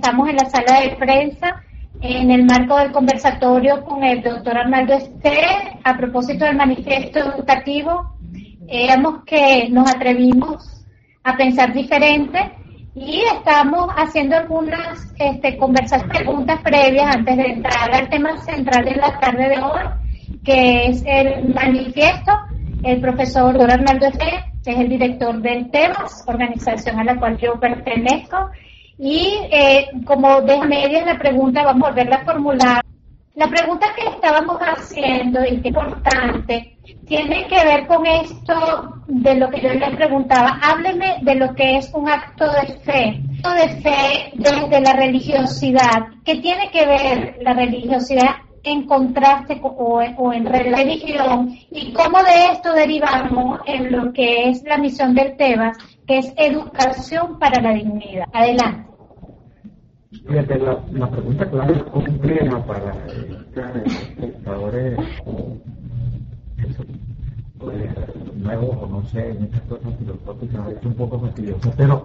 estamos en la sala de prensa en el marco del conversatorio con el doctor Arnaldo Esté a propósito del manifiesto educativo. Éramos que nos atrevimos a pensar diferente y estamos haciendo algunas preguntas previas antes de entrar al tema central de la tarde de hoy, que es el manifiesto. El profesor doctor Arnaldo Esté es el director del TEBAS, organización a la cual yo pertenezco, y como deja medias la pregunta, vamos a volverla a formular. La pregunta que estábamos haciendo, y que es importante, tiene que ver con esto de lo que yo le preguntaba. Hábleme de lo que es un acto de fe desde la religiosidad. ¿Qué tiene que ver la religiosidad en contraste o en religión? ¿Y cómo de esto derivamos en lo que es la misión del TEBAS, que es educación para la dignidad? Adelante. Fíjate, la pregunta, claro, es compleja para espectadores nuevos o no sé, en estas cosas filosóficas es un poco fastidioso, pero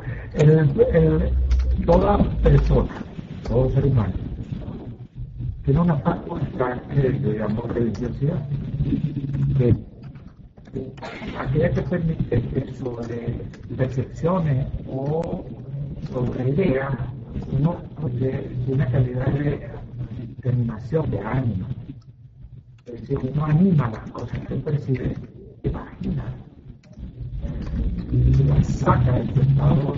toda persona, todo ser humano, tiene una facultad que digamos religiosidad, que aquella que permite que sobre percepciones o sobre ideas uno de una calidad de animación, de ánimo. Es decir, uno anima las cosas que percibe, imagina, y las saca de su estado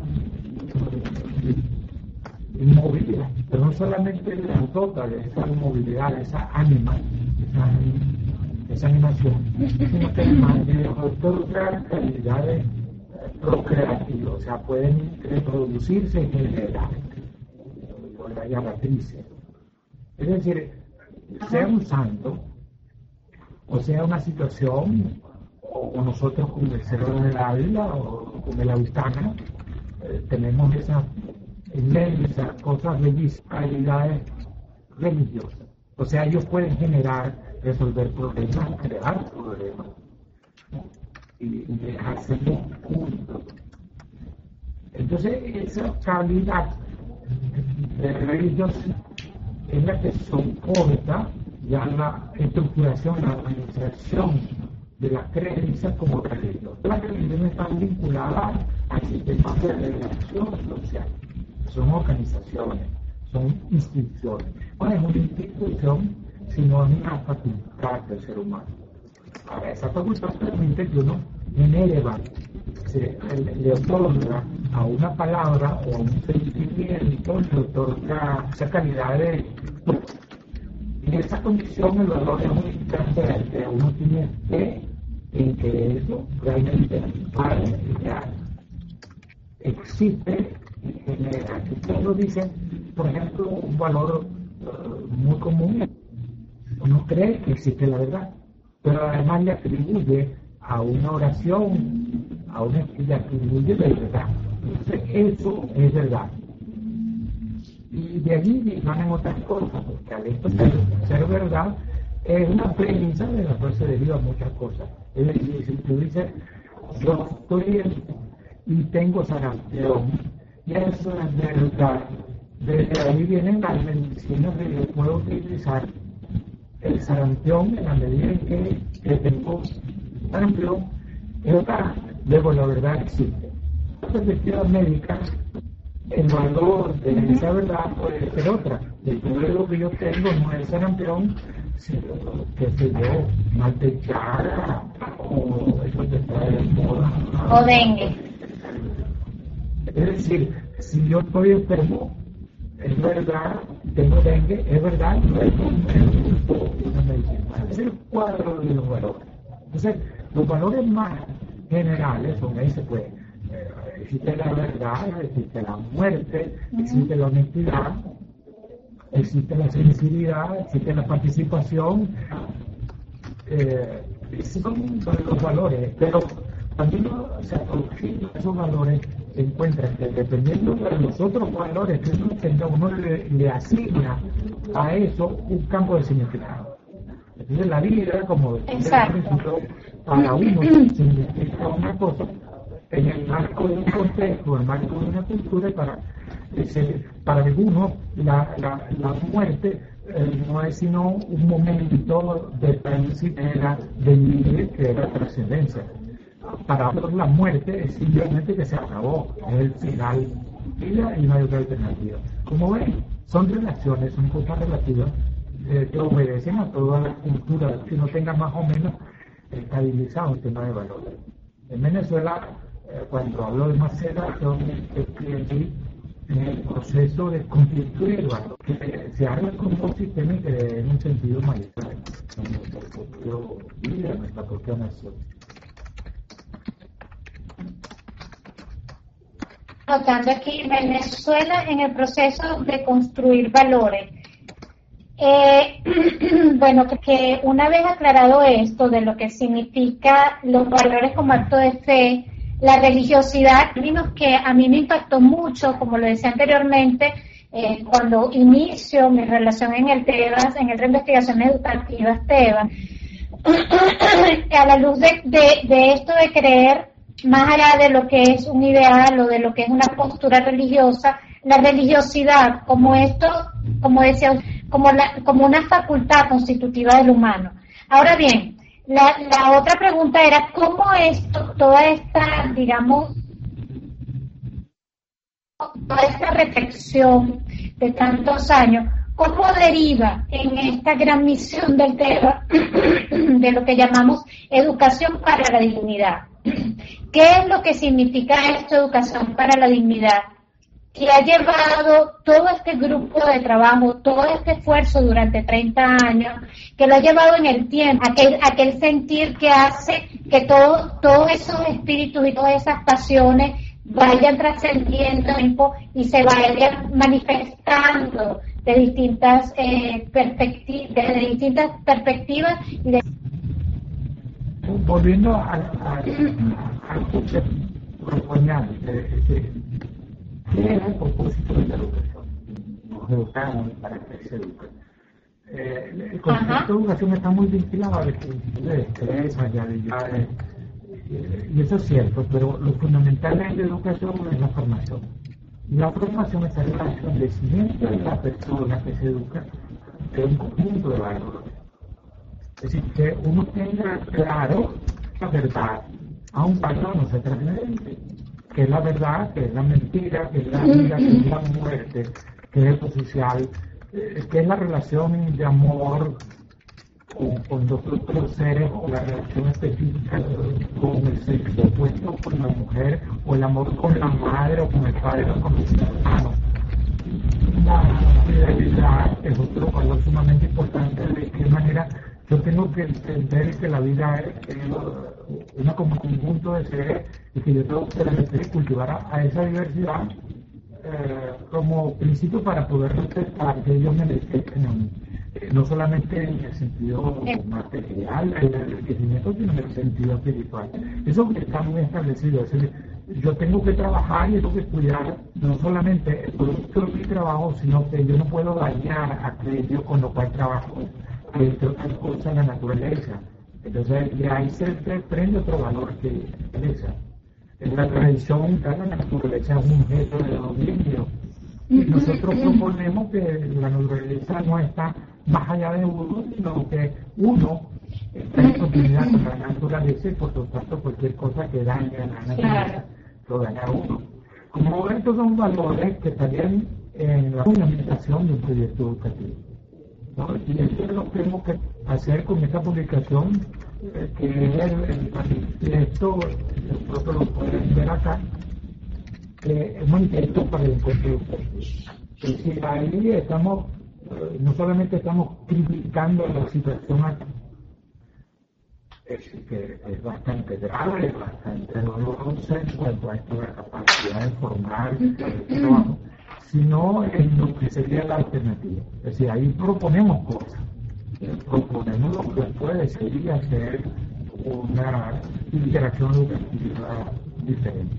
de inmovilidad. Pero no solamente las dota de esa inmovilidad, de esa ánima, esa animación, sino que además de otorgar calidades procreativas, o sea, pueden reproducirse y generar, con la llamatrices. Es decir, sea un santo, o sea una situación, o nosotros como el Cerro del Ávila, o como el Autana, tenemos esas inmensas cosas bellísimas, calidades religiosas. O sea, ellos pueden generar, resolver problemas, crear problemas, y dejarse juntos. Entonces, esa calidad de religiosidad es la que soporta ya la estructuración, la organización de las creencias como religión. Las religiones están vinculadas al sistema de relación social. Son organizaciones, son instituciones. No es una institución, sino es una facultad del ser humano. Ahora, esa facultad permite que uno genere valor, le otorga a una palabra o a un sentimiento, le otorga esa calidad de... En esa condición el valor es muy transparente, uno tiene fe en que eso realmente existe y genera. Ustedes dicen, por ejemplo, un valor muy común, uno cree que existe la verdad, pero además le atribuye a una oración, le atribuye la verdad. Entonces, eso es verdad. Y de allí van otras cosas, porque al esto ser verdad es una premisa de la cual se deriva muchas cosas. Es decir, si tú dices, yo estoy y tengo sarampión, y eso es verdad, desde ahí vienen las medicinas que yo puedo utilizar el sarampión en la medida en que tengo sarampión, es otra, luego la verdad existe. En la perspectiva médica, el valor de esa verdad puede ser otra. El problema que yo tengo no es sarampión, sino que se yo, mal de Chaga, o eso te trae de moda. O dengue. Es decir, si yo estoy enfermo, es verdad, tengo dengue, es verdad, no es una medicina. Es el cuadro de los valores. Entonces, los valores más generales son ese, pues, existe la verdad, existe la muerte, existe la honestidad, existe la sensibilidad, existe la participación. Esos son los valores, pero cuando uno se aproxima a esos valores, se encuentra que dependiendo de los otros valores que uno tenga, uno le asigna a eso un campo de significado. Entonces la vida, como decía al principio, para uno significa una cosa en el marco de un contexto, en el marco de una cultura, y para Para algunos, la muerte no es sino un momento de transición de vida que es la trascendencia. Para otros, la muerte es simplemente que se acabó, es el final de vida y no hay otra alternativa. Como ven, son relaciones, son cosas relativas que obedecen a toda la cultura que no tenga más o menos estabilizado el tema de valores. En Venezuela, cuando hablo de maceración, estoy en el proceso de constituir el valor, que se haga con un sistema que dé en un sentido mayor en nuestra propia vida, en nuestra propia nación. Notando aquí Venezuela en el proceso de construir valores. Bueno, que una vez aclarado esto de lo que significa los valores como acto de fe, la religiosidad, términos que a mí me impactó mucho, como lo decía anteriormente, cuando inicio mi relación en el TEBAS, en el Centro de Investigaciones Educativas TEBAS, a la luz de esto de creer más allá de lo que es un ideal o de lo que es una postura religiosa, la religiosidad como esto, como decía, como una facultad constitutiva del humano. Ahora bien, la otra pregunta era cómo esto, toda esta, digamos, toda esta reflexión de tantos años, cómo deriva en esta gran misión del tema de lo que llamamos educación para la dignidad. ¿Qué es lo que significa esto, educación para la dignidad? Que ha llevado todo este grupo de trabajo, todo este esfuerzo durante 30 años, que lo ha llevado en el tiempo, aquel sentir que hace que todos esos espíritus y todas esas pasiones vayan trascendiendo y se vayan manifestando de distintas perspectivas y de... Volviendo al concepto proponente, ¿qué es el propósito de la educación? Nos educamos para que se eduque. El concepto de educación está muy vinculado a la definición de destrezas, y habilidades, y eso es cierto, pero lo fundamental de la educación es la formación. Y la formación es el establecimiento de la persona que se educa de un conjunto de valores. Es decir, que uno tenga claro la verdad, aun cuando no se transparente, que es la verdad, que es la mentira, que es la vida, que es la muerte, que es lo social, que es la relación de amor con los otros seres, o la relación específica con el sexo opuesto, con la mujer, o el amor con la madre, o con el padre, o con los hermanos. La fidelidad es otro valor sumamente importante. De qué manera yo tengo que entender que la vida es una como conjunto de seres y que yo tengo que respetar y cultivar a esa diversidad como principio para poder respetar que ellos me respeten a mí. No solamente en el sentido material, el enriquecimiento, sino en el sentido espiritual. Eso está muy establecido. Es decir, yo tengo que trabajar y tengo que cuidar no solamente el producto de mi trabajo, sino que yo no puedo dañar aquello con lo cual trabajo, entre otras cosas, la naturaleza. Entonces, de ahí se desprende otro valor que es esa. En la tradición, la naturaleza es un objeto de dominio. Y nosotros proponemos que la naturaleza no está más allá de uno, sino que uno está en continuidad con la naturaleza y por lo tanto cualquier cosa que dañe a la naturaleza lo daña a uno. Como estos son valores que estarían en la fundamentación de un proyecto educativo, ¿no? Y eso es lo que tenemos que hacer con esta publicación, que es el manifiesto, nosotros lo pueden ver acá, que es un manifiesto para el encuentro educativo. Es decir, ahí estamos, no solamente estamos criticando la situación aquí, que es bastante grave, es bastante dolorosa en cuanto a esto de la capacidad de formar el trabajo, sino en lo que sería la alternativa. Es decir, ahí proponemos cosas, proponemos lo que puede ser hacer una interacción educativa diferente.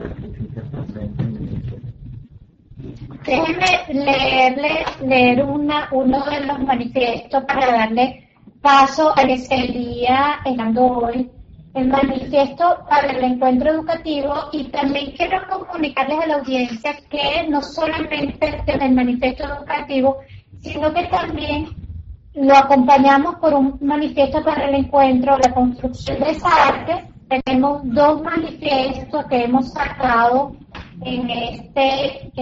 Déjeme leer uno de los manifiestos para darle paso a que sería, estando hoy, el manifiesto para el encuentro educativo, y también quiero comunicarles a la audiencia que no solamente el manifiesto educativo, sino que también lo acompañamos por un manifiesto para el encuentro, la construcción de esa arte. Tenemos 2 manifiestos que hemos sacado en este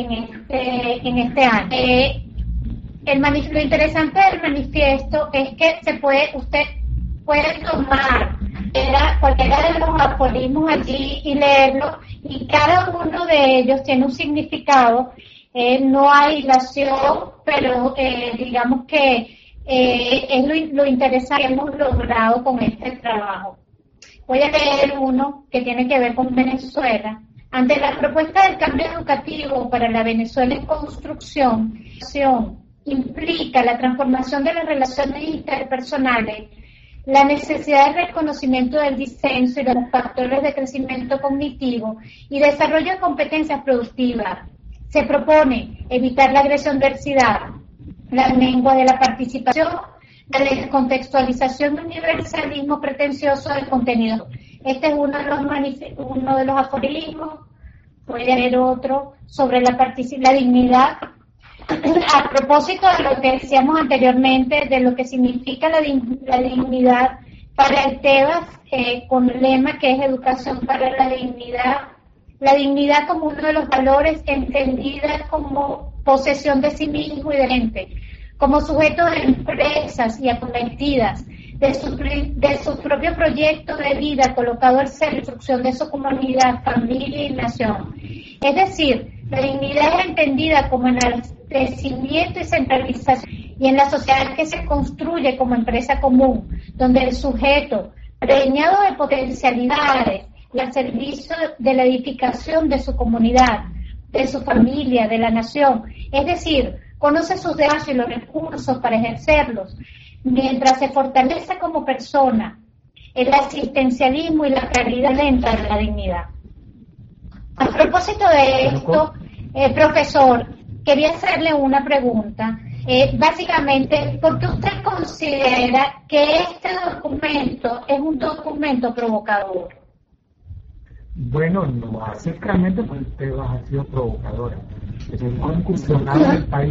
año. Lo interesante del manifiesto es que usted puede tomar cualquiera de los aforismos allí y leerlo, y cada uno de ellos tiene un significado. No hay hilación, pero digamos que es lo interesante que hemos logrado con este trabajo. Voy a leer uno que tiene que ver con Venezuela. Ante la propuesta del cambio educativo para la Venezuela en construcción, implica la transformación de las relaciones interpersonales, la necesidad de reconocimiento del disenso y de los factores de crecimiento cognitivo y desarrollo de competencias productivas. Se propone evitar la agresión diversidad, la lengua de la participación, la descontextualización de universalismo pretencioso del contenido. Este es uno de los aforismos. Voy a leer otro sobre la dignidad. A propósito de lo que decíamos anteriormente, de lo que significa la dignidad para el TEBAS, con el lema que es educación para la dignidad como uno de los valores entendida como posesión de sí mismo y de gente, como sujeto de empresas y acometidas, de su propio proyecto de vida colocado al ser la instrucción de su comunidad, familia y nación. Es decir, la dignidad es entendida como enaltecimiento y centralización, y en la sociedad que se construye como empresa común, donde el sujeto, preñado de potencialidades y al servicio de la edificación de su comunidad, de su familia, de la nación, es decir, conoce sus derechos y los recursos para ejercerlos, mientras se fortalece como persona, el asistencialismo y la calidad lenta de la dignidad. A propósito de esto, profesor, quería hacerle una pregunta. Básicamente, ¿por qué usted considera que este documento es un documento provocador? Bueno, no, básicamente pues usted ha sido provocadora. Hemos incursionado en el país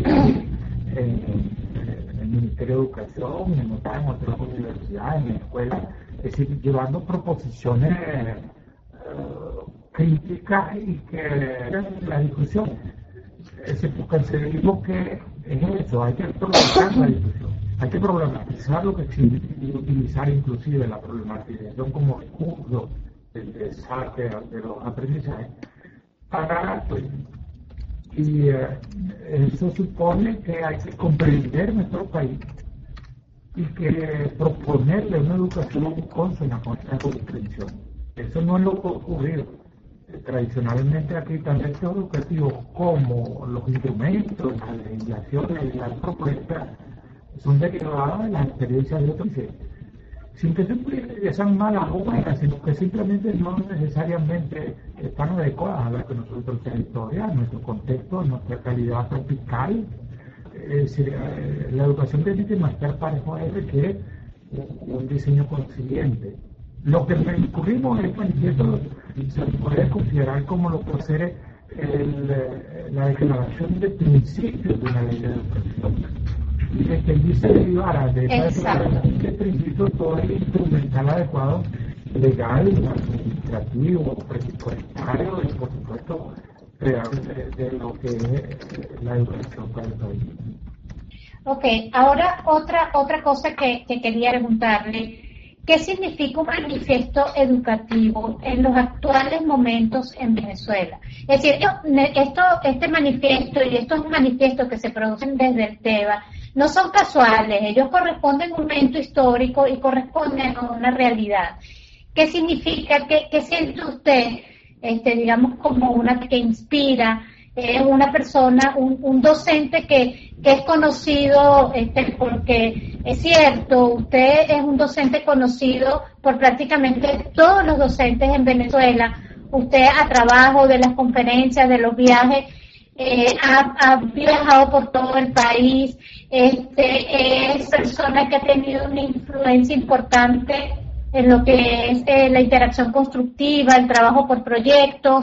en el Ministerio de Educación, en otras universidades, en la escuela, es decir, llevando proposiciones críticas y que la discusión. Es decir, porque consideramos que es eso, hay que problematizar la discusión, hay que problematizar lo que existe y utilizar inclusive la problematización como recurso de saque de los aprendizajes para y eso supone que hay que comprender nuestro país y que proponerle una educación consona con esta comprensión. Eso no es lo que ha ocurrido. Tradicionalmente aquí tanto el sistema educativo como los instrumentos, las legislaciones y las propuestas son derivadas de las experiencias de otros, sin que siempre sean malas o buenas, sino que simplemente no necesariamente están adecuadas a lo que nosotros tenemos historia, nuestro contexto, nuestra calidad tropical. La educación de máster parejo requiere un diseño consciente. Lo que incurrimos en el manifiesto se puede considerar como lo que puede ser la declaración de principios de una ley de educación. Y de que allí se derivara de esa declaración de principios todo el instrumental adecuado, legal, administrativo, presupuestario y por supuesto de lo que es la educación para el país. Ok, ahora otra cosa que quería preguntarle. ¿Qué significa un manifiesto educativo en los actuales momentos en Venezuela? Es decir, este manifiesto y estos manifiestos que se producen desde el TEBA no son casuales, ellos corresponden a un momento histórico y corresponden a una realidad. ¿Qué significa? ¿Qué siente usted, digamos, como una que inspira? Una persona, un docente que es conocido, porque es cierto, usted es un docente conocido por prácticamente todos los docentes en Venezuela. Usted a trabajo de las conferencias, de los viajes, ha viajado por todo el país, es persona que ha tenido una influencia importante en lo que es la interacción constructiva, el trabajo por proyectos,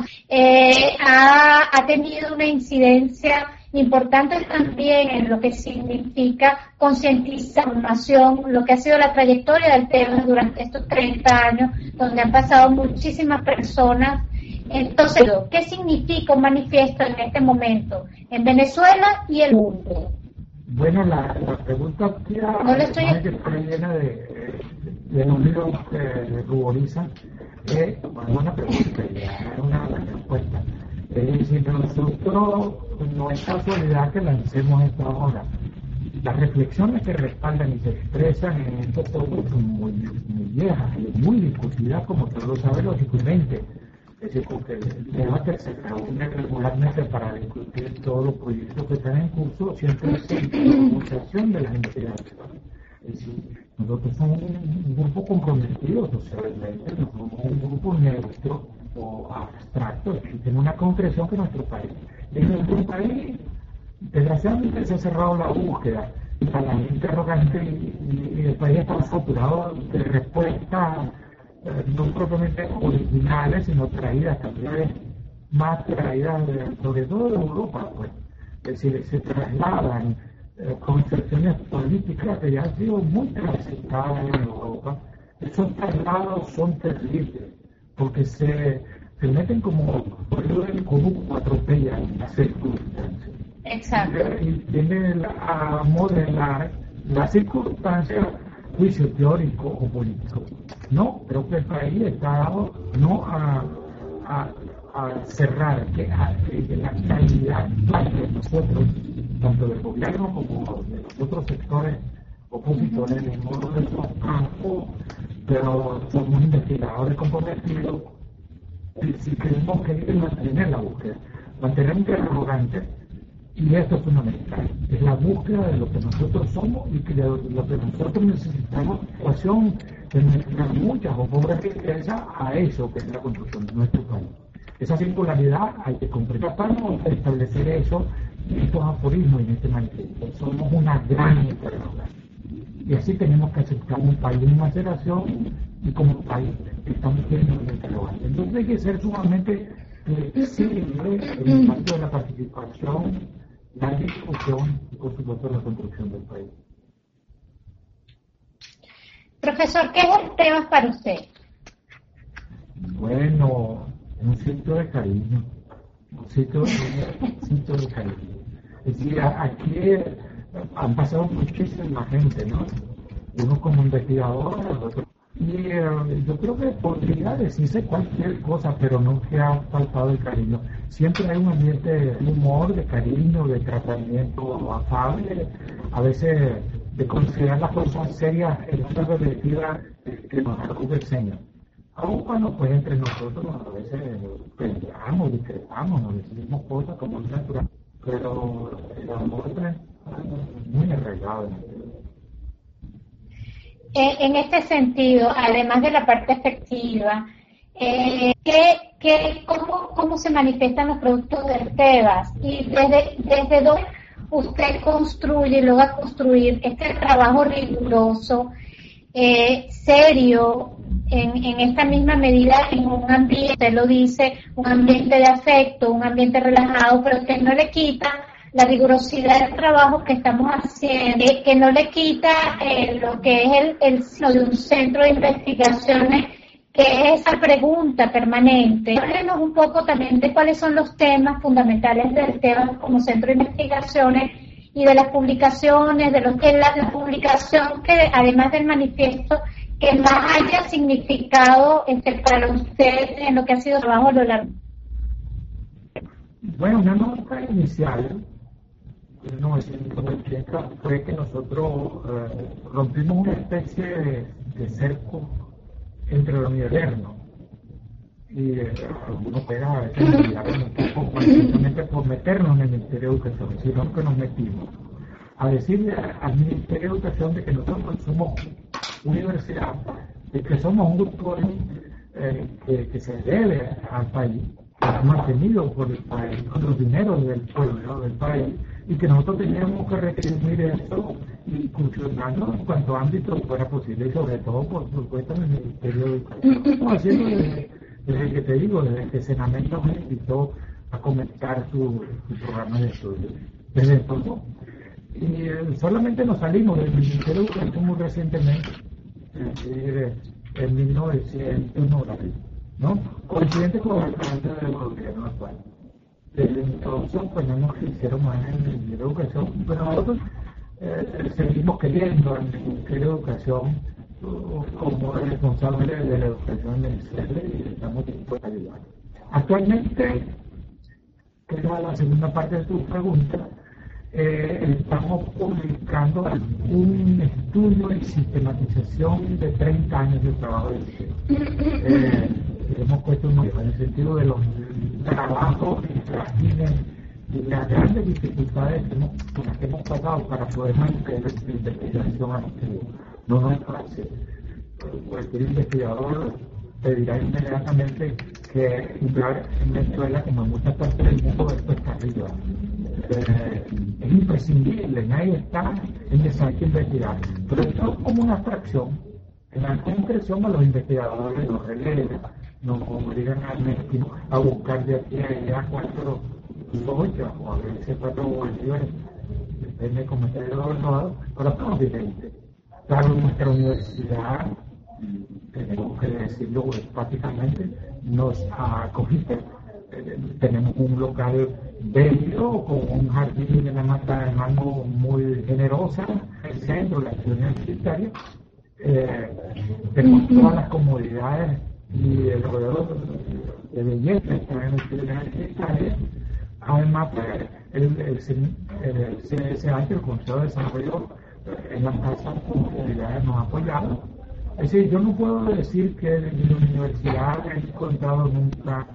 ha tenido una incidencia importante también en lo que significa concientizar, formación, lo que ha sido la trayectoria del tema durante estos 30 años, donde han pasado muchísimas personas. Entonces, ¿qué significa un manifiesto en este momento en Venezuela y el mundo? Bueno, la pregunta que está llena de números que ruborizan es una pregunta y una respuesta. Es decir, nosotros no es casualidad que lancemos esta obra. Las reflexiones que respaldan y se expresan en estos obras son muy viejas y muy discutidas, como todos lo saben, lógicamente. Es decir, porque el debate se reúne regularmente para discutir todos los proyectos que están en curso, siempre es la pronunciación de las investigaciones. Es decir, nosotros somos un grupo comprometido socialmente, no somos un grupo neutro o abstracto, existe una concreción que nuestro país. En nuestro país, desgraciadamente, se ha cerrado la búsqueda para la interrogante y el país está saturado de respuestas no propiamente originales, sino traídas también, más traídas sobre todo de Europa, pues. Es decir, se trasladan concepciones políticas que ya han sido muy transitadas en Europa. Esos traslados son terribles, porque se meten como un atropellan las circunstancias. Exacto. Y tienen a modelar las circunstancias, juicio teórico o político. No, creo que el país está dado no a cerrar que la calidad de nosotros, tanto del gobierno como de los otros sectores opositores, en ninguno de esos campos, pero somos investigadores comprometidos y si queremos que mantener la búsqueda, mantener interrogantes. Y esto es fundamental, es la búsqueda de lo que nosotros somos y de lo que nosotros necesitamos, ecuación de nuestras muchas o pobres riquezas a eso que es la construcción de nuestro país. Esa singularidad hay que completarnos, establecer eso en estos aforismos y en este manifiesto. Somos una gran interrogación. Y así tenemos que aceptar un país en maceración y como país estamos teniendo un interrogante. Entonces hay que ser sumamente flexible en el marco de la participación, la discusión y por supuesto la construcción del país. Profesor, ¿qué es el tema para usted? Bueno, un sitio de cariño, un sitio de cariño. Es decir, aquí han pasado muchísima gente, ¿no? Uno como investigador, otro. Y yo creo que podría decirse cualquier cosa, pero no que ha faltado el cariño. Siempre hay un ambiente de humor, de cariño, de tratamiento afable, a veces de considerar las cosas serias en una perspectiva que nos acude el Señor. Aún cuando pues entre nosotros a veces peleamos, discrepamos, nos decimos cosas como es natural, pero el amor es muy arraigado en el En este sentido, además de la parte efectiva, ¿cómo se manifiestan los productos del TEBAS? Y desde dónde usted construye y logra construir este trabajo riguroso, serio, en esta misma medida, en un ambiente, usted lo dice, un ambiente de afecto, un ambiente relajado, pero que no le quita la rigurosidad del trabajo que estamos haciendo, que no le quita lo que es el sino de un centro de investigaciones, que es esa pregunta permanente. Háblenos un poco también de cuáles son los temas fundamentales del tema como centro de investigaciones y de las publicaciones, de lo que es la publicación que además del manifiesto que más haya significado para usted en lo que ha sido el trabajo a lo largo. Bueno, una nota inicial en 1980 fue que nosotros rompimos una especie de cerco entre lo moderno y algunos pegan a veces un poco precisamente por meternos en el Ministerio de Educación, sino que nos metimos a decirle al Ministerio de Educación de que nosotros somos universidad, de que somos un grupo que se debe al país, mantenido por el país, con los dineros del pueblo, del país, y que nosotros teníamos que reprimir eso y funcionando en cuanto ámbito fuera posible, y sobre todo, por supuesto, en el Ministerio de Educación. Estamos haciendo desde que te digo, desde que Senamento me invitó a comenzar su programa de estudio. Desde entonces, y solamente nos salimos del Ministerio de Educación muy recientemente, es decir, en 1990, ¿no? Coincidente con el cambio del gobierno actual. Desde entonces, pues no nos hicieron más en el Ministerio de Educación, pero nosotros seguimos queriendo al Ministerio de Educación como responsable de la educación en el CERLE y estamos dispuestos a ayudar. Actualmente, que era la segunda parte de tu pregunta, estamos publicando un estudio de sistematización de 30 años de trabajo de educación. Hemos puesto en el sentido de los trabajos y las grandes dificultades con las que hemos pasado para poder mantener la investigación activa. No es fácil. Cualquier investigador pedirá inmediatamente que en Venezuela, como en muchas partes del mundo, esto está arriba. Es imprescindible, nadie está en necesario que investigar. Pero esto es como una abstracción. En la concreción a los investigadores los relevan, nos obligan a buscar de aquí a allá 4 logias o a veces 4 bolívares, depende de cómo esté el gobernador, pero estamos diferentes. Claro, nuestra universidad, tenemos que decirlo prácticamente, nos acogiste. Tenemos un local bello con un jardín de la mata de mango muy generosa, el centro, la ciudad universitaria. Tenemos todas las comodidades y el rodeador de belleza que está en la ciudad universitaria. Además, el CSA, el Consejo de Desarrollo en las tasas comunidades nos ha apoyado. Es decir, yo no puedo decir que en mi universidad he encontrado nunca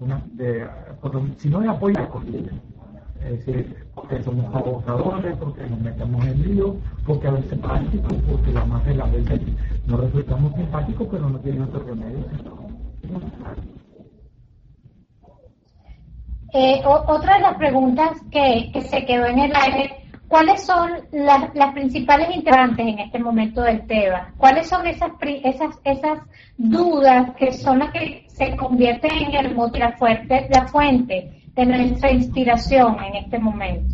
sino de apoyo a la acogida. Es decir, porque somos abusadores, porque nos metemos en lío, porque a veces simpáticos, porque la más de las veces nos resultamos simpáticos, pero no tienen otro remedio. Otra de las preguntas que se quedó en el aire, ¿cuáles son las principales interrogantes en este momento del TEBA? ¿Cuáles son esas dudas que son las que se convierten en el motor, la fuente de nuestra inspiración en este momento?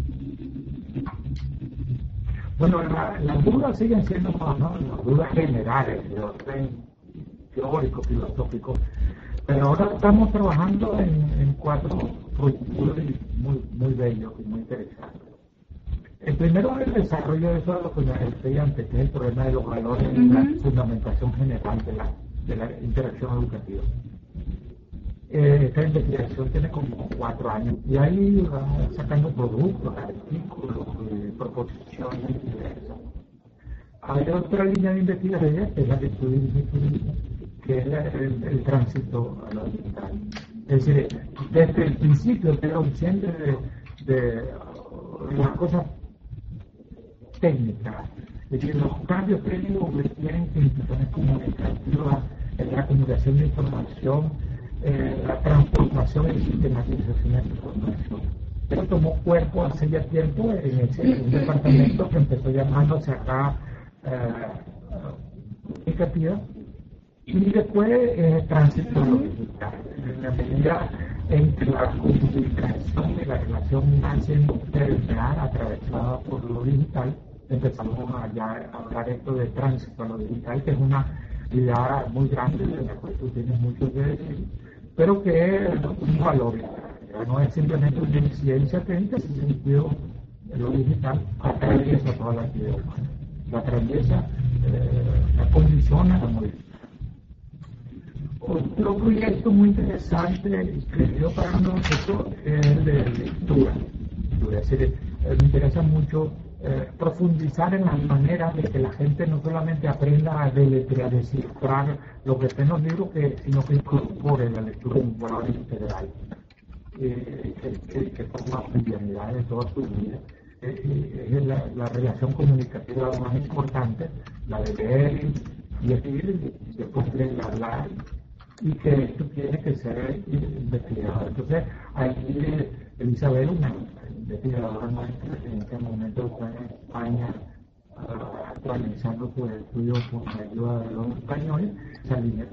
Bueno, las dudas siguen siendo las dudas generales, de orden teórico, filosófico, pero ahora estamos trabajando en 4 proyectos muy bellos y muy interesantes. El primero es el desarrollo de eso de lo que me decía antes, que es el problema de los valores y la fundamentación general de la interacción educativa. Esta investigación tiene como 4 años y ahí vamos sacando productos, artículos, proposiciones diversas. Hay otra línea de investigación que es la que tú dijiste, que es el tránsito a lo digital. Es decir, desde el principio te consciente de las cosas técnicas, es decir, los cambios técnicos que tienen instituciones comunicativas, la comunicación de información, la transformación y sistematización de la información. Esto tomó cuerpo hace ya tiempo en un departamento que empezó llamándose acá comunicativa, y después tránsito a lo digital. En la medida en que la comunicación y la relación más integral atravesada por lo digital, empezamos a hablar esto de tránsito a lo digital, que es una idea muy grande de la cual tú tienes mucho que decir, pero que es un valor. No es simplemente una incidencia técnica, en el sentido de lo digital atraviesa toda la actividad humana. La atraviesa, la condiciona, la modifica. Otro proyecto muy interesante que dio para nosotros es el de lectura. Es decir, me interesa mucho profundizar en las maneras de que la gente no solamente aprenda a deletrear, a descifrar lo que está en los libros, sino que incorpore la lectura en un valor integral, que forma cotidianidad de toda su vida. Es la relación comunicativa más importante, la de leer y escribir, y después de hablar, y que esto tiene que ser investigado. Entonces, ahí Elizabeth, una investigadora nuestra que en este momento está en España actualizando su estudio con la ayuda de los españoles. Esa línea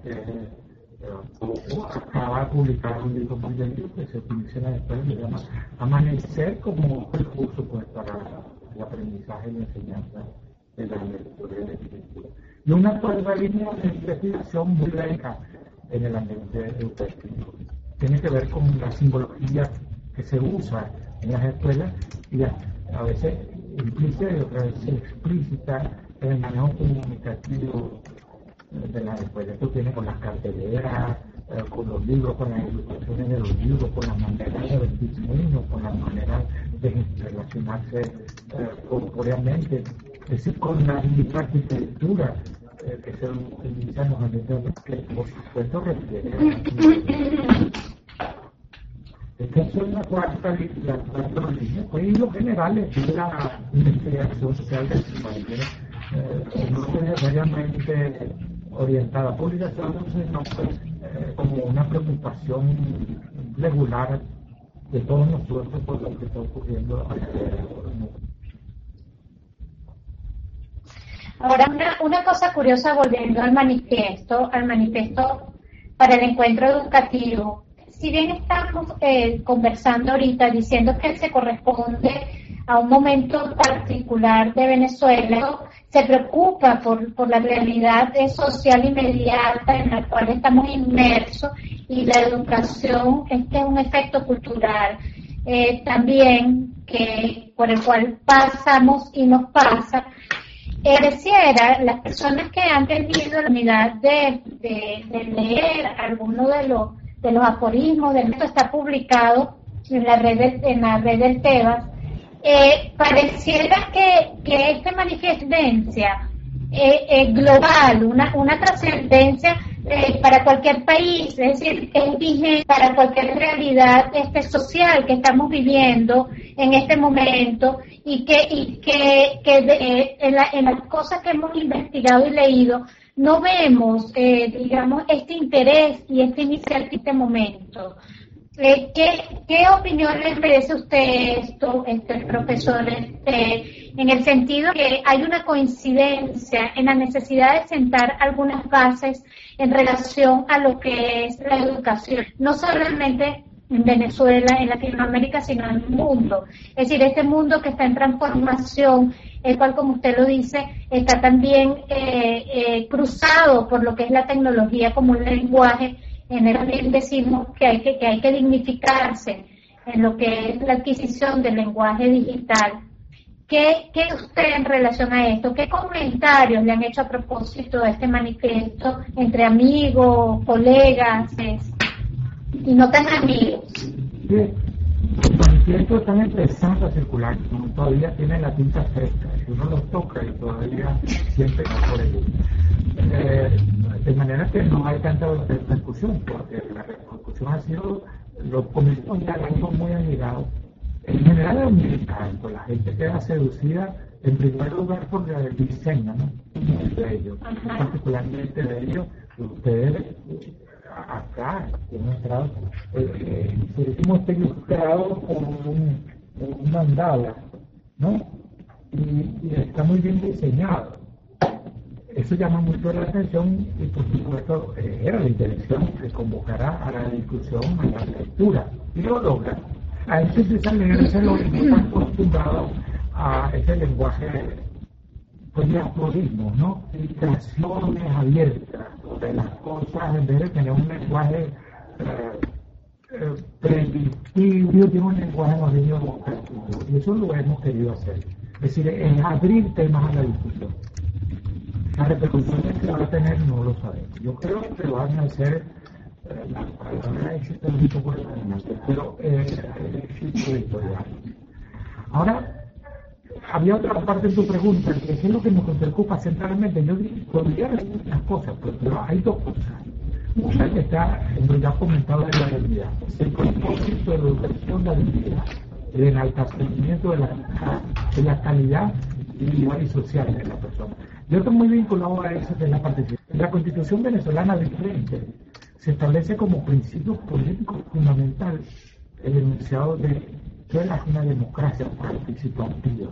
acaba de publicar un libro muy bello que se utiliza en la escuela, se llama Amanecer como recurso pues, para el aprendizaje y la enseñanza de la lectura y la escritura. Y una cuarta línea de investigación muy laica en el ambiente educativo. Tiene que ver con la simbología que se usa en las escuelas y a veces implícita y otras veces explícita en el manejo comunicativo de las escuelas. Esto tiene con las carteleras, con los libros, con las ilustraciones de los libros, con las maneras de vestirse niños, con las maneras de relacionarse corpóreamente, es decir, con la arquitectura que se utiliza en los ambientes que por supuesto requiere. Esta es la cuarta línea, pues en lo general es la investigación social del no necesariamente orientada a publicación, sino pues, como una preocupación regular de todos nosotros por lo que está ocurriendo alrededor del mundo. Ahora, una cosa curiosa volviendo al manifiesto para el encuentro educativo. Si bien estamos conversando ahorita diciendo que se corresponde a un momento particular de Venezuela, se preocupa por la realidad social inmediata en la cual estamos inmersos y la educación es un efecto cultural también que por el cual pasamos y nos pasa. Pareciera, las personas que han tenido la oportunidad de leer alguno de los aforismos, de esto está publicado en la red del Tebas, pareciera que esta manifestencia global, una trascendencia para cualquier país, es decir, es vigente para cualquier realidad social que estamos viviendo en este momento y que en las cosas que hemos investigado y leído no vemos, digamos, este interés y esta iniciativa en este momento. ¿Qué opinión les merece a usted esto, profesor, en el sentido que hay una coincidencia en la necesidad de sentar algunas bases en relación a lo que es la educación, no solamente en Venezuela, en Latinoamérica, sino en el mundo? Es decir, este mundo que está en transformación, el cual, como usted lo dice, está también cruzado por lo que es la tecnología como un lenguaje. En el también decimos que hay que dignificarse en lo que es la adquisición del lenguaje digital. ¿Qué usted en relación a esto? ¿Qué comentarios le han hecho a propósito de este manifiesto entre amigos, colegas y no tan amigos? Sí, los manifiestos están empezando a circular, todavía tienen la tinta fresca, si uno los toca y todavía siempre está por ello. De manera que no hay tanta repercusión, porque la repercusión ha sido, los comentarios ya son muy allegados. En general es muy distinto, la gente queda seducida en primer lugar por el diseño, ¿no? De ellos, particularmente de ellos, ustedes acá hemos entrado, está ilustrado con un mandala, ¿no? Y está muy bien diseñado. Eso llama mucho la atención y por supuesto era la intención que convocará a la discusión, a la lectura, y lo logra. A eso empieza a leerse lo que está acostumbrado a ese lenguaje pues de aforismos, ¿no? Ilustraciones abiertas de las cosas, en vez de tener un lenguaje predictivo, tiene un lenguaje más bien evocativo, y eso lo hemos querido hacer. Es decir, es abrir temas a la discusión. Las repercusiones que va a tener no lo sabemos. Yo creo que van a ser las palabras éxito un poco determinantes, pero éxito editorial. Ahora, había otra parte de tu pregunta, que es lo que nos preocupa centralmente. Yo podría decir unas cosas, pero hay dos cosas. Una que está, como ya comentado, de la realidad. El propósito de la educación, la dignidad, el enaltecimiento de la calidad individual y social de la persona. Yo estoy muy vinculado a eso de la participación. La Constitución venezolana vigente se establece como principio político fundamental el enunciado de Venezuela es una democracia participativa.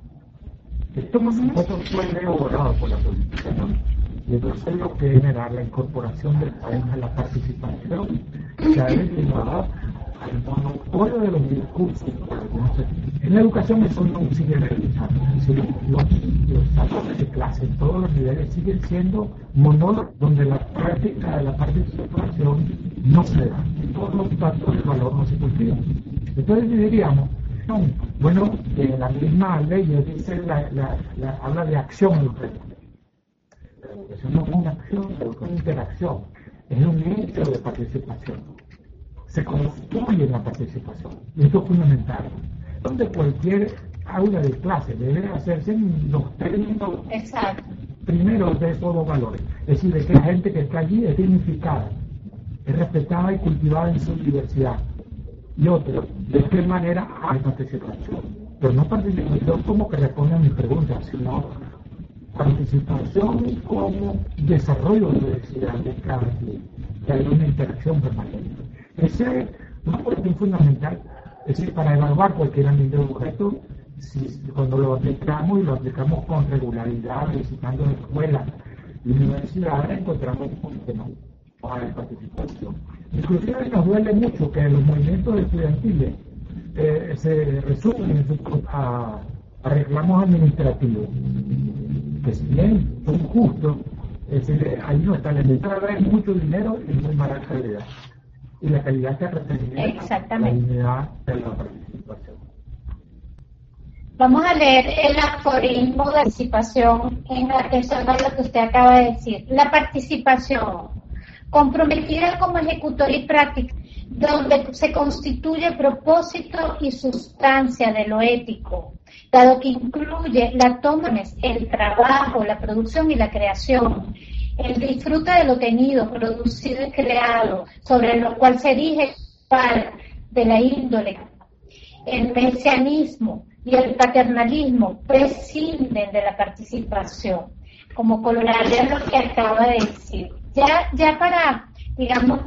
Esto, por supuesto, fue elaborado por la política, ¿no? Y entonces lo que genera la incorporación del país a la participación se ha llevado al monopolio de los discursos. En la educación eso no sigue realizando. Los salones de clase en todos los niveles siguen siendo monólogos donde la práctica de la participación no se da. Todos los datos del valor no se cultivan. Entonces diríamos, no, bueno, la misma ley dice, habla de acción educativa. La educación no es una acción, la educación es interacción, es un hecho de participación. Se construye la participación, y esto es fundamental. Donde cualquier aula de clase debe hacerse en los términos primeros de esos dos valores. Es decir, de que la gente que está allí es dignificada, es respetada y cultivada en su diversidad. Y otro, de qué manera hay participación. Pero no participación como que responde a mi pregunta, sino participación como desarrollo de diversidad de cada día, que hay una interacción permanente. Ese es una cuestión fundamental, es decir, para evaluar cualquier ambiente de objeto, cuando lo aplicamos y lo aplicamos con regularidad, visitando escuelas y universidades, encontramos que no hay participación. Inclusive nos duele mucho que los movimientos estudiantiles se resumen a reclamos administrativos, que si bien son justos, ahí no está, les trae mucho dinero y muy mala calidad. Y la calidad que representa la unidad de la participación. Vamos a leer el aforismo de participación en atención a lo que usted acaba de decir. La participación, comprometida como ejecutor y práctica, donde se constituye propósito y sustancia de lo ético, dado que incluye la toma, el trabajo, la producción y la creación, el disfrute de lo tenido, producido y creado, sobre lo cual se erige de la índole. El mesianismo y el paternalismo prescinden de la participación, como colorario de lo que acaba de decir. Ya para, digamos,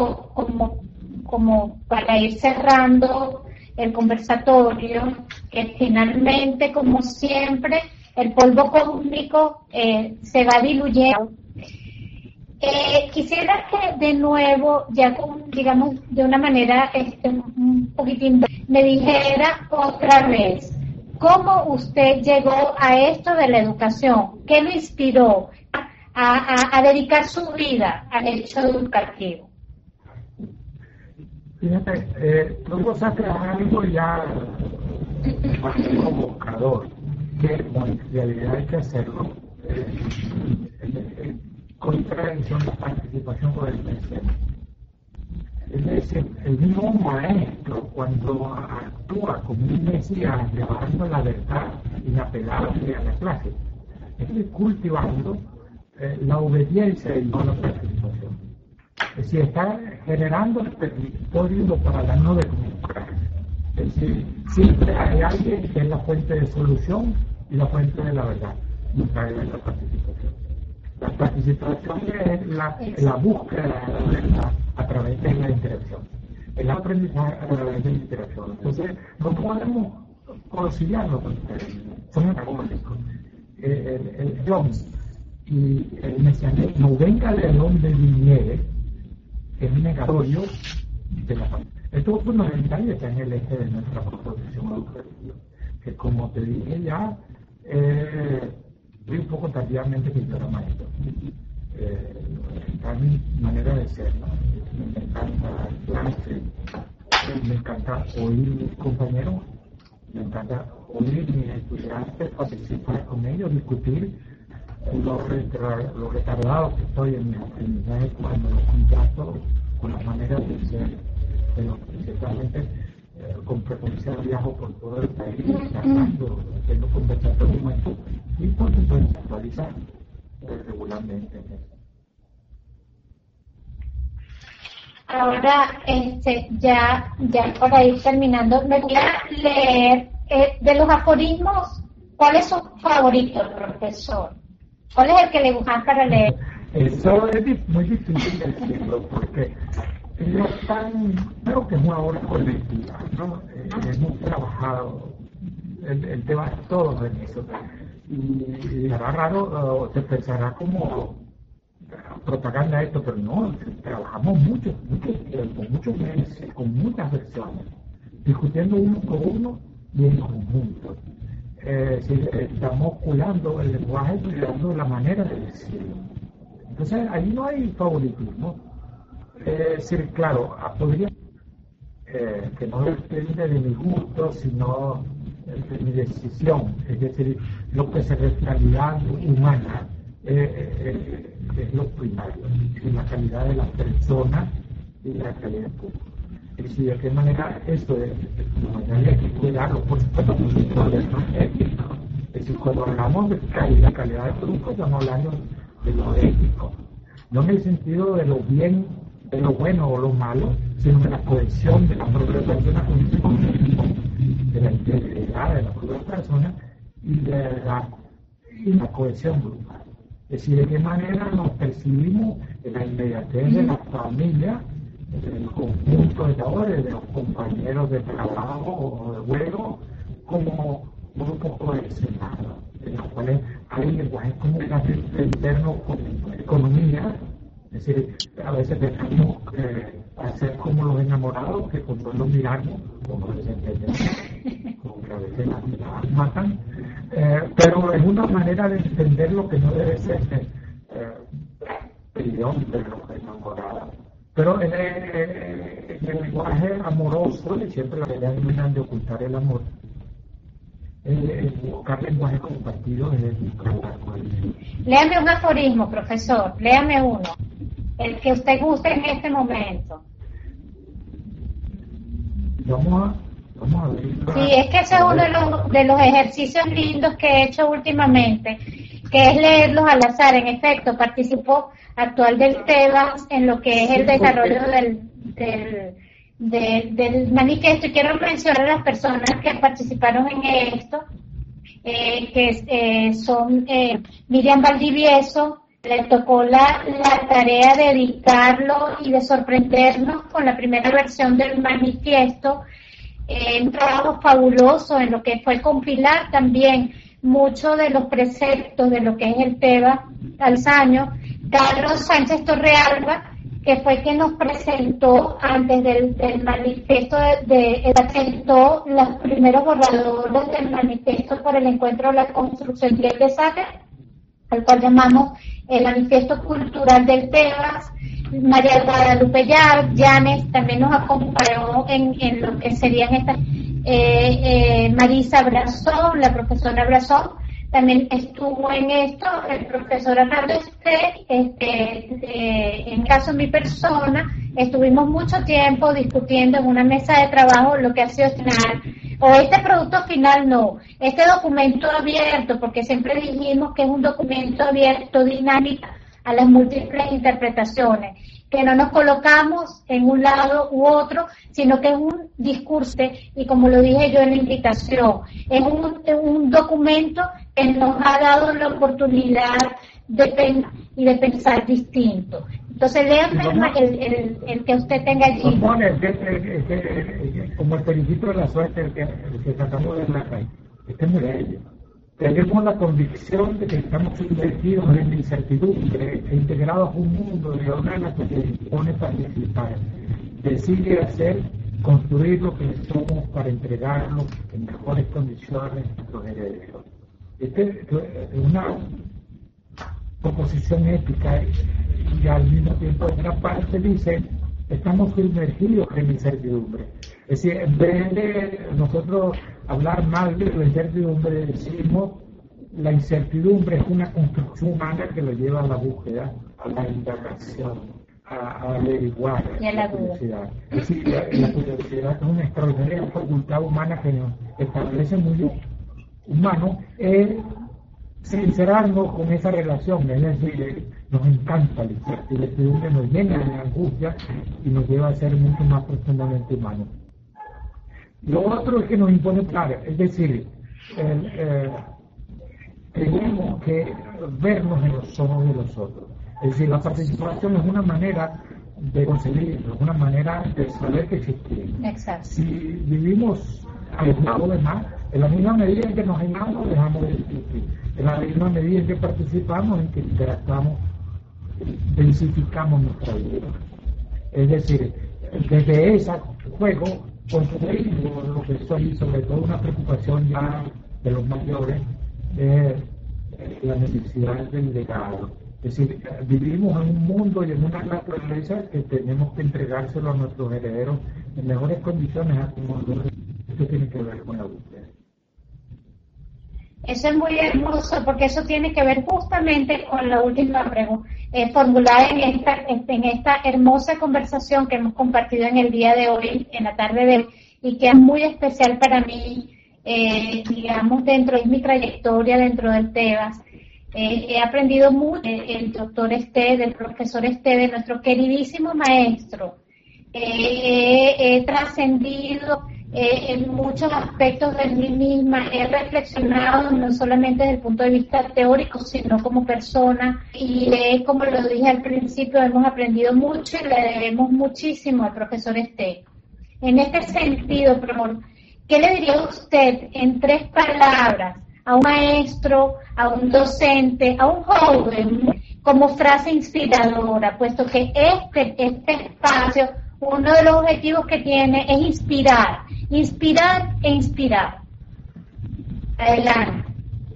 como para ir cerrando el conversatorio, que finalmente, como siempre, el polvo cósmico se va diluyendo. Quisiera que de nuevo, ya digamos de una manera un poquitín, me dijera otra vez, ¿cómo usted llegó a esto de la educación? ¿Qué lo inspiró a dedicar su vida al hecho educativo? Fíjate, tú sacaste algo ya más convocador, que en realidad hay que hacerlo. Contradicción de participación con el presente. Es decir, el mismo maestro, cuando actúa como un mesías, llevando la verdad inapelable a la clase, es cultivando la obediencia y no la participación. Es decir, está generando el territorio para la no democracia. Es decir, siempre hay alguien que es la fuente de solución y la fuente de la verdad, nunca hay la participación. La participación es la búsqueda de la verdad a través de la interacción, el aprendizaje a través de la interacción. Entonces, no podemos conciliarlo con ustedes, son antagónicos. El Jones y el mesianismo, venga de donde viniere, es negatorio de la participación. Esto es fundamental y está en el eje de nuestra proposición educativa, que como te dije ya, un poco tardíamente que yo era maestro. Está mi manera de ser, ¿no? Me encanta clase, me encanta oír mis compañeros, me encanta oír mis estudiantes, participar con ellos, discutir lo retardado que estoy en mi aprendizaje cuando los contrasto con las maneras de ser, pero principalmente con frecuencia viajo por todo el país, tratando, haciendo conversatorios y por supuesto actualizar regularmente. Ahora, ya para ir terminando, me voy a leer de los aforismos, ¿cuál es su favorito, profesor? ¿Cuál es el que le buscan para leer? Eso es muy difícil decirlo, porque Creo que es una obra colectiva, ¿no? Hemos trabajado el tema de todos en eso. Y será raro, se pensará como propaganda esto, pero no, trabajamos mucho tiempo, muchos meses, con muchas versiones, discutiendo uno con uno y en conjunto. Estamos cuidando el lenguaje, cuidando la manera de decirlo. Entonces, ahí no hay favoritismo. Claro, podría que no depende de mi gusto, sino de mi decisión, es decir, lo que se refiere a calidad humana es lo primario, es la calidad de la persona y la calidad pública. Es decir, de qué manera esto hay que cuidarlo, por supuesto, no es ético. Es decir, cuando hablamos de calidad de producto, estamos hablando de lo ético, no en el sentido de lo bien, de lo bueno o lo malo, sino de la cohesión de la propia persona con el colectivo, de la integridad de la propia persona y de la cohesión grupal. Es decir, de qué manera nos percibimos en la inmediatez de la familia, del conjunto de labores, de los compañeros de trabajo o de juego, como grupos cohesionados, en los cuales hay lenguajes comunicativos internos con economía. Es decir, a veces tenemos que hacer como los enamorados, que cuando los miramos, como les entendemos, como que a veces las matan, pero es una manera de entender lo que no debe ser prisión de los enamorados. Pero en el lenguaje amoroso, y siempre la idea de ocultar el amor, buscar lenguaje compartido es buscar la cohesión. Léame un aforismo, profesor, léame uno, el que usted guste en este momento. Vamos a ver. Sí, es que ese es uno de los ejercicios lindos que he hecho últimamente, que es leerlos al azar. En efecto, participo actual del TEBAS en lo que es el desarrollo del manifiesto, y quiero mencionar a las personas que participaron en esto, que son Miriam Valdivieso. Le tocó la tarea de editarlo y de sorprendernos con la primera versión del manifiesto, un trabajo fabuloso en lo que fue compilar también muchos de los preceptos de lo que es el TEBA Alzaño. Carlos Sánchez Torrealba, que fue quien nos presentó antes del manifiesto, presentó los primeros borradores del manifiesto por el encuentro de la construcción y el desastre, al cual llamamos el Manifiesto Cultural del TEBAS. María Guadalupe Llanes también nos acompañó en lo que serían estas, Marisa Brazón, la profesora Brazón, también estuvo en esto, el profesor Arnaldo en caso de mi persona, estuvimos mucho tiempo discutiendo en una mesa de trabajo lo que ha sido final, o este producto final no, este documento abierto, porque siempre dijimos que es un documento abierto, dinámico, a las múltiples interpretaciones, que no nos colocamos en un lado u otro, sino que es un discurso, y como lo dije yo en la invitación, es un documento que nos ha dado la oportunidad de pensar distinto. Entonces, léanme el que usted tenga allí. Como el felicito de la suerte, el que tratamos de la calle, este es muy bello. Tenemos la convicción de que estamos sumergidos en la incertidumbre e integrados a un mundo de órganos que se dispone para participar, decir y hacer, construir lo que somos para entregarlo en mejores condiciones a nuestros herederos. Esta es una proposición ética y al mismo tiempo en una parte dice estamos sumergidos en la incertidumbre. Es decir, en vez de nosotros hablar mal de la incertidumbre, decimos la incertidumbre es una construcción humana que lo lleva a la búsqueda, a la indagación, a averiguar, a la curiosidad. Es decir, la curiosidad es una extraordinaria facultad humana que nos establece muy humano, sincerarnos con esa relación, es decir, nos encanta la incertidumbre, nos llena de angustia y nos lleva a ser mucho más profundamente humanos. Lo otro es que nos impone claro, es decir, tenemos que vernos en los ojos de los otros. Es decir, la participación es una manera de conseguirlo, una manera de saber que existimos. Exacto. Si vivimos aislados de más, en la misma medida en que nos aislamos, dejamos de existir. En la misma medida en que participamos, en que interactuamos, densificamos nuestra vida. Es decir, desde ese juego construir lo que soy, sobre todo una preocupación ya de los mayores, la necesidad del legado. Es decir, vivimos en un mundo y en una naturaleza que tenemos que entregárselo a nuestros herederos en mejores condiciones a como esto tiene que ver con la búsqueda. Eso es muy hermoso porque eso tiene que ver justamente con la última pregunta formulada en esta hermosa conversación que hemos compartido en el día de hoy, en la tarde de hoy, y que es muy especial para mí, digamos, dentro de mi trayectoria dentro del Tebas. He aprendido mucho del doctor Esté, del profesor Esté, de nuestro queridísimo maestro. He trascendido en muchos aspectos de mí misma, he reflexionado no solamente desde el punto de vista teórico, sino como persona, y como lo dije al principio, hemos aprendido mucho y le debemos muchísimo al profesor Esté. En este sentido, profesor, ¿qué le diría usted en 3 palabras a un maestro, a un docente, a un joven, como frase inspiradora, puesto que este espacio, uno de los objetivos que tiene es inspirar e inspirar? Adelante.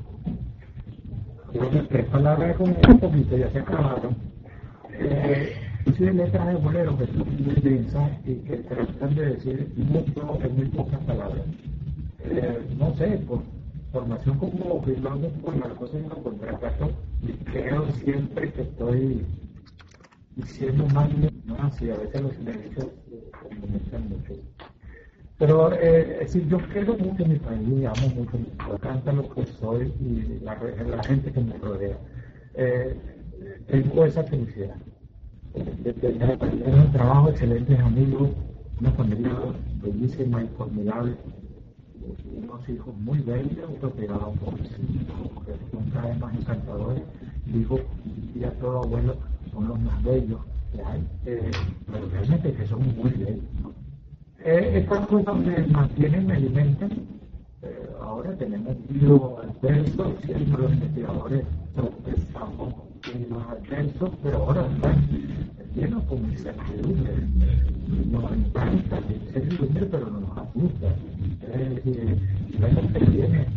Bueno, 3 palabras como un poquito, ya se acabaron. Inclusive letras de bolero que son muy densas y que tratan de decir mucho en muy pocas palabras. No sé, por formación como filósofo, con las cosas en lo contrario, y creo siempre que estoy diciendo más y a veces los silencios comunican mucho. Pero es decir, yo quiero mucho mi país, amo mucho, me encanta lo que soy y la gente que me rodea. Tengo esa felicidad de tener un trabajo, excelentes amigos, una familia bellísima y formidable, unos hijos muy bellos, protegidos por que son cada vez más encantadores. Digo, y a todo abuelo son los más bellos que hay, pero realmente que son muy bellos, ¿no? Estas cosas me mantienen, me alimentan. Ahora tenemos libros adversos, siempre los investigadores pensamos en los adversos, pero ahora están llenos con incertidumbre. Nos encanta la incertidumbre, pero no nos asusta. Es decir, la gente tiene.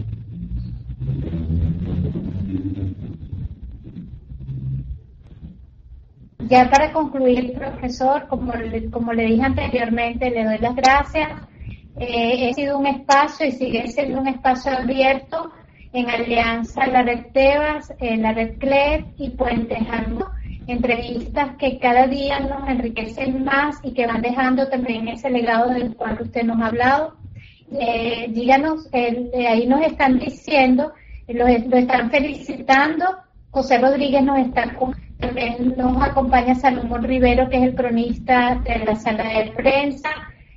Ya para concluir, profesor, como le dije anteriormente, le doy las gracias. Ha sido un espacio y sigue siendo un espacio abierto en alianza la Red Tebas, la Red CLED y Puente Alto. Entrevistas que cada día nos enriquecen más y que van dejando también ese legado del cual usted nos ha hablado. Díganos, ahí nos están diciendo, lo están felicitando. José Rodríguez también nos acompaña Salomón Rivero, que es el cronista de la sala de prensa.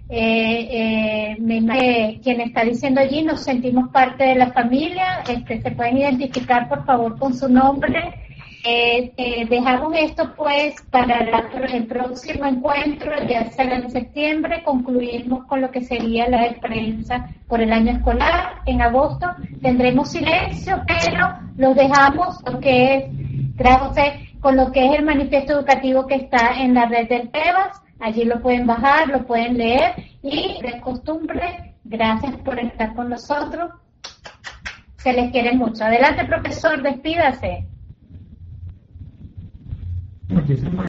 Quien está diciendo allí, nos sentimos parte de la familia. Se pueden identificar, por favor, con su nombre. Dejamos esto pues para el próximo encuentro, ya será en septiembre. Concluimos con lo que sería la de prensa por el año escolar. En agosto tendremos silencio, pero los dejamos con lo que es el manifiesto educativo que está en la red del Tebas. Allí lo pueden bajar, lo pueden leer y, de costumbre, gracias por estar con nosotros. Se les quiere mucho. Adelante, profesor, despídase. Muchísimas